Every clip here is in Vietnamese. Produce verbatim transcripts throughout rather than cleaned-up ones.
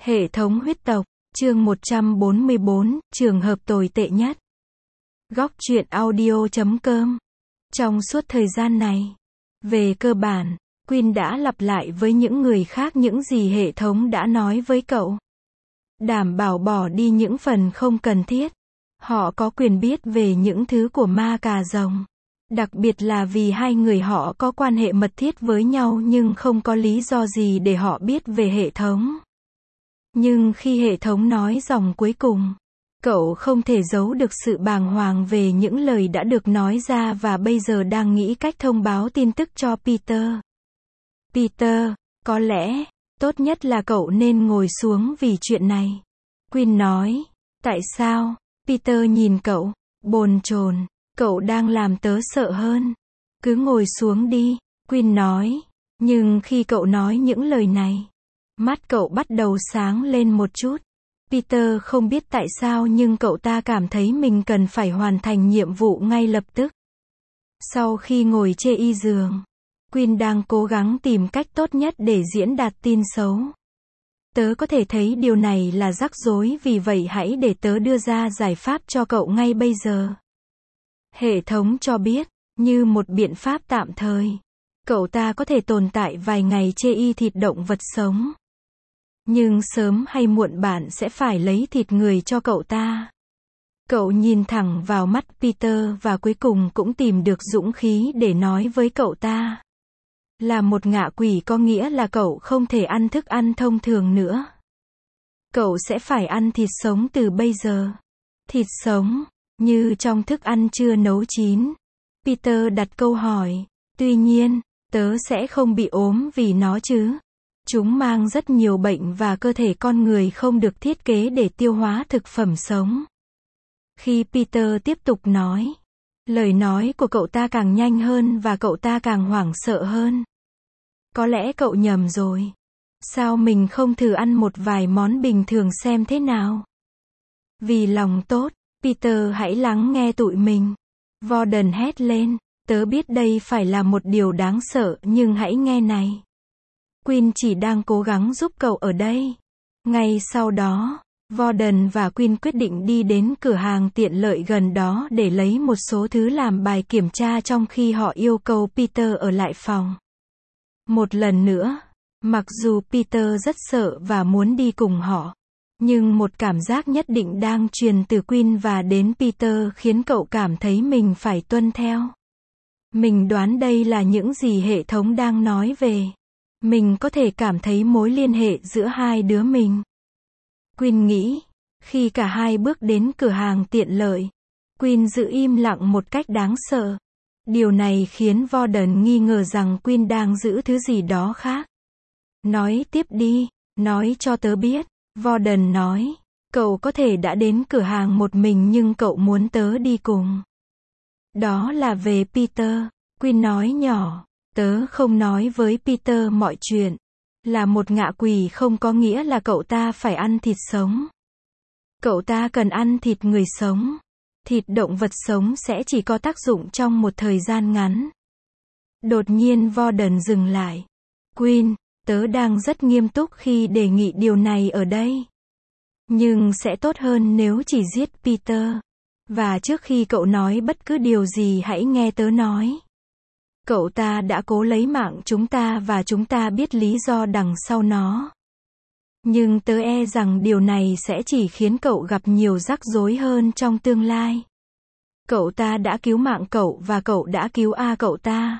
Hệ thống huyết tộc, chương một trăm bốn mươi bốn, trường hợp tồi tệ nhất. Góc truyện audio chấm com. Trong suốt thời gian này, về cơ bản, Quinn đã lặp lại với những người khác những gì hệ thống đã nói với cậu. Đảm bảo bỏ đi những phần không cần thiết. Họ có quyền biết về những thứ của ma cà rồng. Đặc biệt là vì hai người họ có quan hệ mật thiết với nhau nhưng không có lý do gì để họ biết về hệ thống. Nhưng khi hệ thống nói dòng cuối cùng, cậu không thể giấu được sự bàng hoàng về những lời đã được nói ra và bây giờ đang nghĩ cách thông báo tin tức cho Peter. Peter, có lẽ, tốt nhất là cậu nên ngồi xuống vì chuyện này. Quinn nói. Tại sao? Peter nhìn cậu, bồn chồn. Cậu đang làm tớ sợ hơn. Cứ ngồi xuống đi, Quinn nói. Nhưng khi cậu nói những lời này, mắt cậu bắt đầu sáng lên một chút. Peter không biết tại sao nhưng cậu ta cảm thấy mình cần phải hoàn thành nhiệm vụ ngay lập tức. Sau khi ngồi chê y giường, Quinn đang cố gắng tìm cách tốt nhất để diễn đạt tin xấu. Tớ có thể thấy điều này là rắc rối, vì vậy hãy để tớ đưa ra giải pháp cho cậu ngay bây giờ. Hệ thống cho biết, như một biện pháp tạm thời, cậu ta có thể tồn tại vài ngày chê y thịt động vật sống. Nhưng sớm hay muộn bạn sẽ phải lấy thịt người cho cậu ta. Cậu nhìn thẳng vào mắt Peter và cuối cùng cũng tìm được dũng khí để nói với cậu ta. Là một ngạ quỷ có nghĩa là cậu không thể ăn thức ăn thông thường nữa. Cậu sẽ phải ăn thịt sống từ bây giờ. Thịt sống, như trong thức ăn chưa nấu chín. Peter đặt câu hỏi. Tuy nhiên, tớ sẽ không bị ốm vì nó chứ. Chúng mang rất nhiều bệnh và cơ thể con người không được thiết kế để tiêu hóa thực phẩm sống. Khi Peter tiếp tục nói, lời nói của cậu ta càng nhanh hơn và cậu ta càng hoảng sợ hơn. Có lẽ cậu nhầm rồi. Sao mình không thử ăn một vài món bình thường xem thế nào? Vì lòng tốt, Peter hãy lắng nghe tụi mình. Warden hét lên. Tớ biết đây phải là một điều đáng sợ nhưng hãy nghe này. Quinn chỉ đang cố gắng giúp cậu ở đây. Ngay sau đó, Warden và Quinn quyết định đi đến cửa hàng tiện lợi gần đó để lấy một số thứ làm bài kiểm tra trong khi họ yêu cầu Peter ở lại phòng. Một lần nữa, mặc dù Peter rất sợ và muốn đi cùng họ, nhưng một cảm giác nhất định đang truyền từ Quinn và đến Peter khiến cậu cảm thấy mình phải tuân theo. Mình đoán đây là những gì hệ thống đang nói về. Mình có thể cảm thấy mối liên hệ giữa hai đứa mình. Quinn nghĩ. Khi cả hai bước đến cửa hàng tiện lợi, Quinn giữ im lặng một cách đáng sợ. Điều này khiến Warden nghi ngờ rằng Quinn đang giữ thứ gì đó khác. Nói tiếp đi, nói cho tớ biết. Warden nói. Cậu có thể đã đến cửa hàng một mình nhưng cậu muốn tớ đi cùng. Đó là về Peter. Quinn nói nhỏ. Tớ không nói với Peter mọi chuyện. Là một ngạ quỷ không có nghĩa là cậu ta phải ăn thịt sống. Cậu ta cần ăn thịt người sống. Thịt động vật sống sẽ chỉ có tác dụng trong một thời gian ngắn. Đột nhiên Warden dừng lại. Quinn, tớ đang rất nghiêm túc khi đề nghị điều này ở đây. Nhưng sẽ tốt hơn nếu chỉ giết Peter. Và trước khi cậu nói bất cứ điều gì hãy nghe tớ nói. Cậu ta đã cố lấy mạng chúng ta và chúng ta biết lý do đằng sau nó. Nhưng tớ e rằng điều này sẽ chỉ khiến cậu gặp nhiều rắc rối hơn trong tương lai. Cậu ta đã cứu mạng cậu và cậu đã cứu A cậu ta.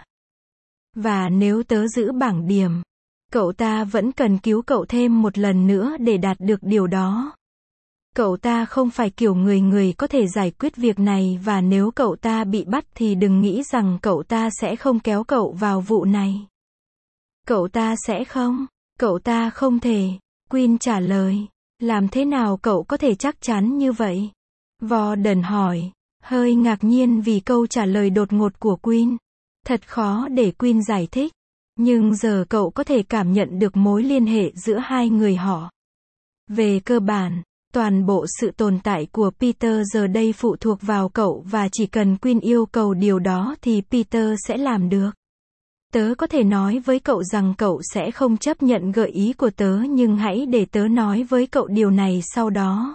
Và nếu tớ giữ bảng điểm, cậu ta vẫn cần cứu cậu thêm một lần nữa để đạt được điều đó. Cậu ta không phải kiểu người người có thể giải quyết việc này và nếu cậu ta bị bắt thì đừng nghĩ rằng cậu ta sẽ không kéo cậu vào vụ này. Cậu ta sẽ không. Cậu ta không thể. Quinn trả lời. Làm thế nào cậu có thể chắc chắn như vậy? Warden hỏi. Hơi ngạc nhiên vì câu trả lời đột ngột của Quinn. Thật khó để Quinn giải thích. Nhưng giờ cậu có thể cảm nhận được mối liên hệ giữa hai người họ. Về cơ bản, toàn bộ sự tồn tại của Peter giờ đây phụ thuộc vào cậu và chỉ cần Quinn yêu cầu điều đó thì Peter sẽ làm được. Tớ có thể nói với cậu rằng cậu sẽ không chấp nhận gợi ý của tớ nhưng hãy để tớ nói với cậu điều này sau đó.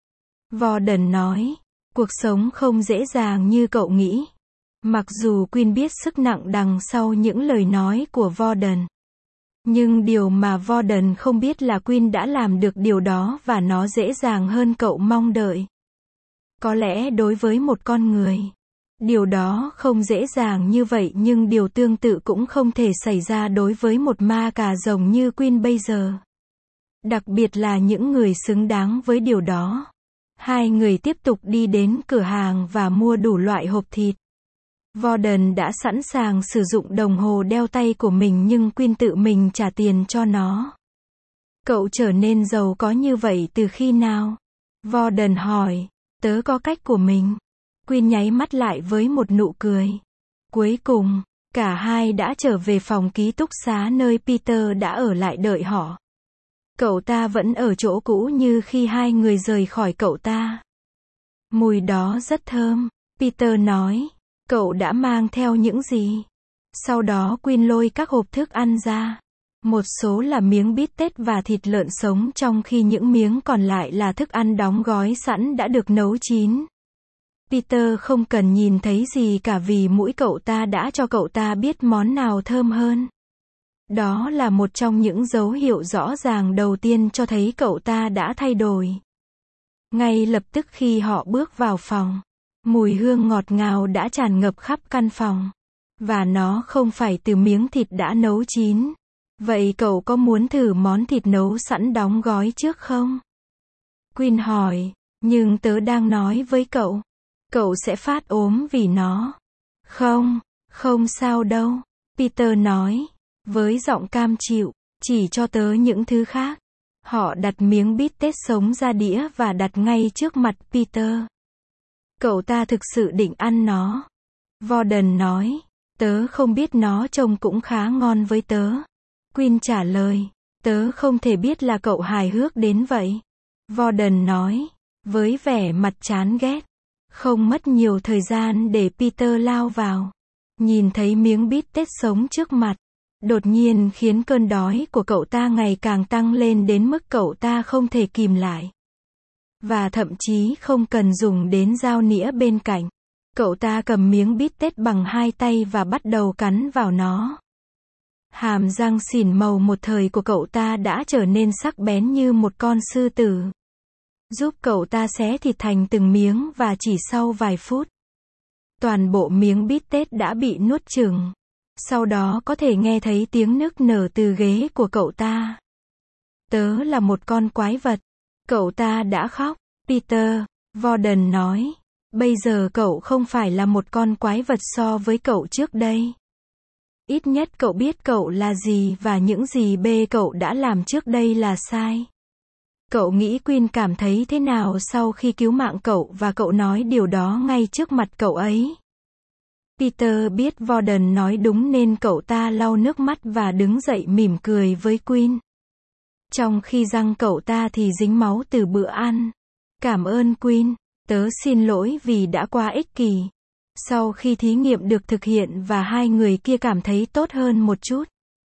Warden nói, cuộc sống không dễ dàng như cậu nghĩ. Mặc dù Queen biết sức nặng đằng sau những lời nói của Warden. Nhưng điều mà Warden không biết là Queen đã làm được điều đó và nó dễ dàng hơn cậu mong đợi. Có lẽ đối với một con người, điều đó không dễ dàng như vậy nhưng điều tương tự cũng không thể xảy ra đối với một ma cà rồng như Queen bây giờ. Đặc biệt là những người xứng đáng với điều đó. Hai người tiếp tục đi đến cửa hàng và mua đủ loại hộp thịt. Warden đã sẵn sàng sử dụng đồng hồ đeo tay của mình nhưng Queen tự mình trả tiền cho nó. Cậu trở nên giàu có như vậy từ khi nào? Warden hỏi. Tớ có cách của mình. Queen nháy mắt lại với một nụ cười. Cuối cùng, cả hai đã trở về phòng ký túc xá nơi Peter đã ở lại đợi họ. Cậu ta vẫn ở chỗ cũ như khi hai người rời khỏi cậu ta. Mùi đó rất thơm, Peter nói. Cậu đã mang theo những gì? Sau đó Queen lôi các hộp thức ăn ra. Một số là miếng bít tết và thịt lợn sống trong khi những miếng còn lại là thức ăn đóng gói sẵn đã được nấu chín. Peter không cần nhìn thấy gì cả vì mũi cậu ta đã cho cậu ta biết món nào thơm hơn. Đó là một trong những dấu hiệu rõ ràng đầu tiên cho thấy cậu ta đã thay đổi. Ngay lập tức khi họ bước vào phòng, mùi hương ngọt ngào đã tràn ngập khắp căn phòng. Và nó không phải từ miếng thịt đã nấu chín. Vậy cậu có muốn thử món thịt nấu sẵn đóng gói trước không? Queen hỏi, nhưng tớ đang nói với cậu. Cậu sẽ phát ốm vì nó. Không, không sao đâu. Peter nói, với giọng cam chịu, chỉ cho tớ những thứ khác. Họ đặt miếng bít tết sống ra đĩa và đặt ngay trước mặt Peter. Cậu ta thực sự định ăn nó. Warden nói, tớ không biết nó trông cũng khá ngon với tớ. Queen trả lời, tớ không thể biết là cậu hài hước đến vậy. Warden nói, với vẻ mặt chán ghét. Không mất nhiều thời gian để Peter lao vào. Nhìn thấy miếng bít tết sống trước mặt. Đột nhiên khiến cơn đói của cậu ta ngày càng tăng lên đến mức cậu ta không thể kìm lại. Và thậm chí không cần dùng đến dao nĩa bên cạnh. Cậu ta cầm miếng bít tết bằng hai tay và bắt đầu cắn vào nó. Hàm răng xỉn màu một thời của cậu ta đã trở nên sắc bén như một con sư tử. Giúp cậu ta xé thịt thành từng miếng và chỉ sau vài phút, toàn bộ miếng bít tết đã bị nuốt chửng. Sau đó có thể nghe thấy tiếng nức nở từ ghế của cậu ta. Tớ là một con quái vật. Cậu ta đã khóc. Peter, Warden nói, bây giờ cậu không phải là một con quái vật so với cậu trước đây. Ít nhất cậu biết cậu là gì và những gì bê cậu đã làm trước đây là sai. Cậu nghĩ Queen cảm thấy thế nào sau khi cứu mạng cậu và cậu nói điều đó ngay trước mặt cậu ấy? Peter biết Warden nói đúng nên cậu ta lau nước mắt và đứng dậy mỉm cười với Queen. Trong khi răng cậu ta thì dính máu từ bữa ăn. Cảm ơn Queen, tớ xin lỗi vì đã quá ích kỷ. Sau khi thí nghiệm được thực hiện và hai người kia cảm thấy tốt hơn một chút,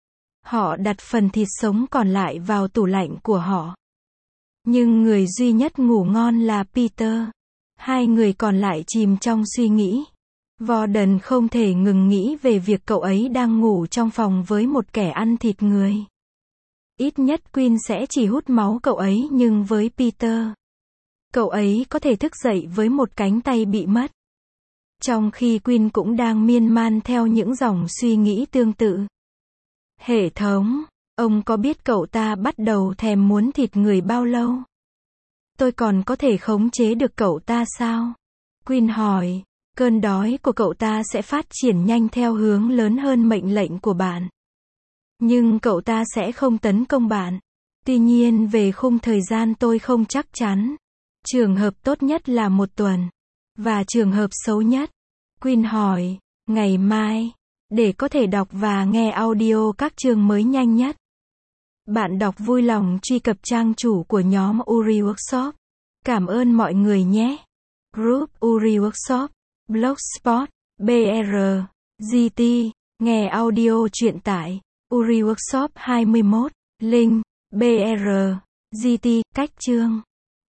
họ đặt phần thịt sống còn lại vào tủ lạnh của họ. Nhưng người duy nhất ngủ ngon là Peter. Hai người còn lại chìm trong suy nghĩ. Warden không thể ngừng nghĩ về việc cậu ấy đang ngủ trong phòng với một kẻ ăn thịt người. Ít nhất Queen sẽ chỉ hút máu cậu ấy nhưng với Peter, cậu ấy có thể thức dậy với một cánh tay bị mất. Trong khi Queen cũng đang miên man theo những dòng suy nghĩ tương tự. Hệ thống, ông có biết cậu ta bắt đầu thèm muốn thịt người bao lâu? Tôi còn có thể khống chế được cậu ta sao? Queen hỏi, cơn đói của cậu ta sẽ phát triển nhanh theo hướng lớn hơn mệnh lệnh của bạn. Nhưng cậu ta sẽ không tấn công bạn. Tuy nhiên về khung thời gian tôi không chắc chắn. Trường hợp tốt nhất là một tuần. Và trường hợp xấu nhất. Queen hỏi, ngày mai, để có thể đọc và nghe audio các chương mới nhanh nhất. Bạn đọc vui lòng truy cập trang chủ của nhóm Uri Workshop. Cảm ơn mọi người nhé. Group Uri Workshop, Blogspot, bê rờ, giê tê, Nghe audio truyện tại uriworkshop hai mươi mốt, link, br, gt, cách chương.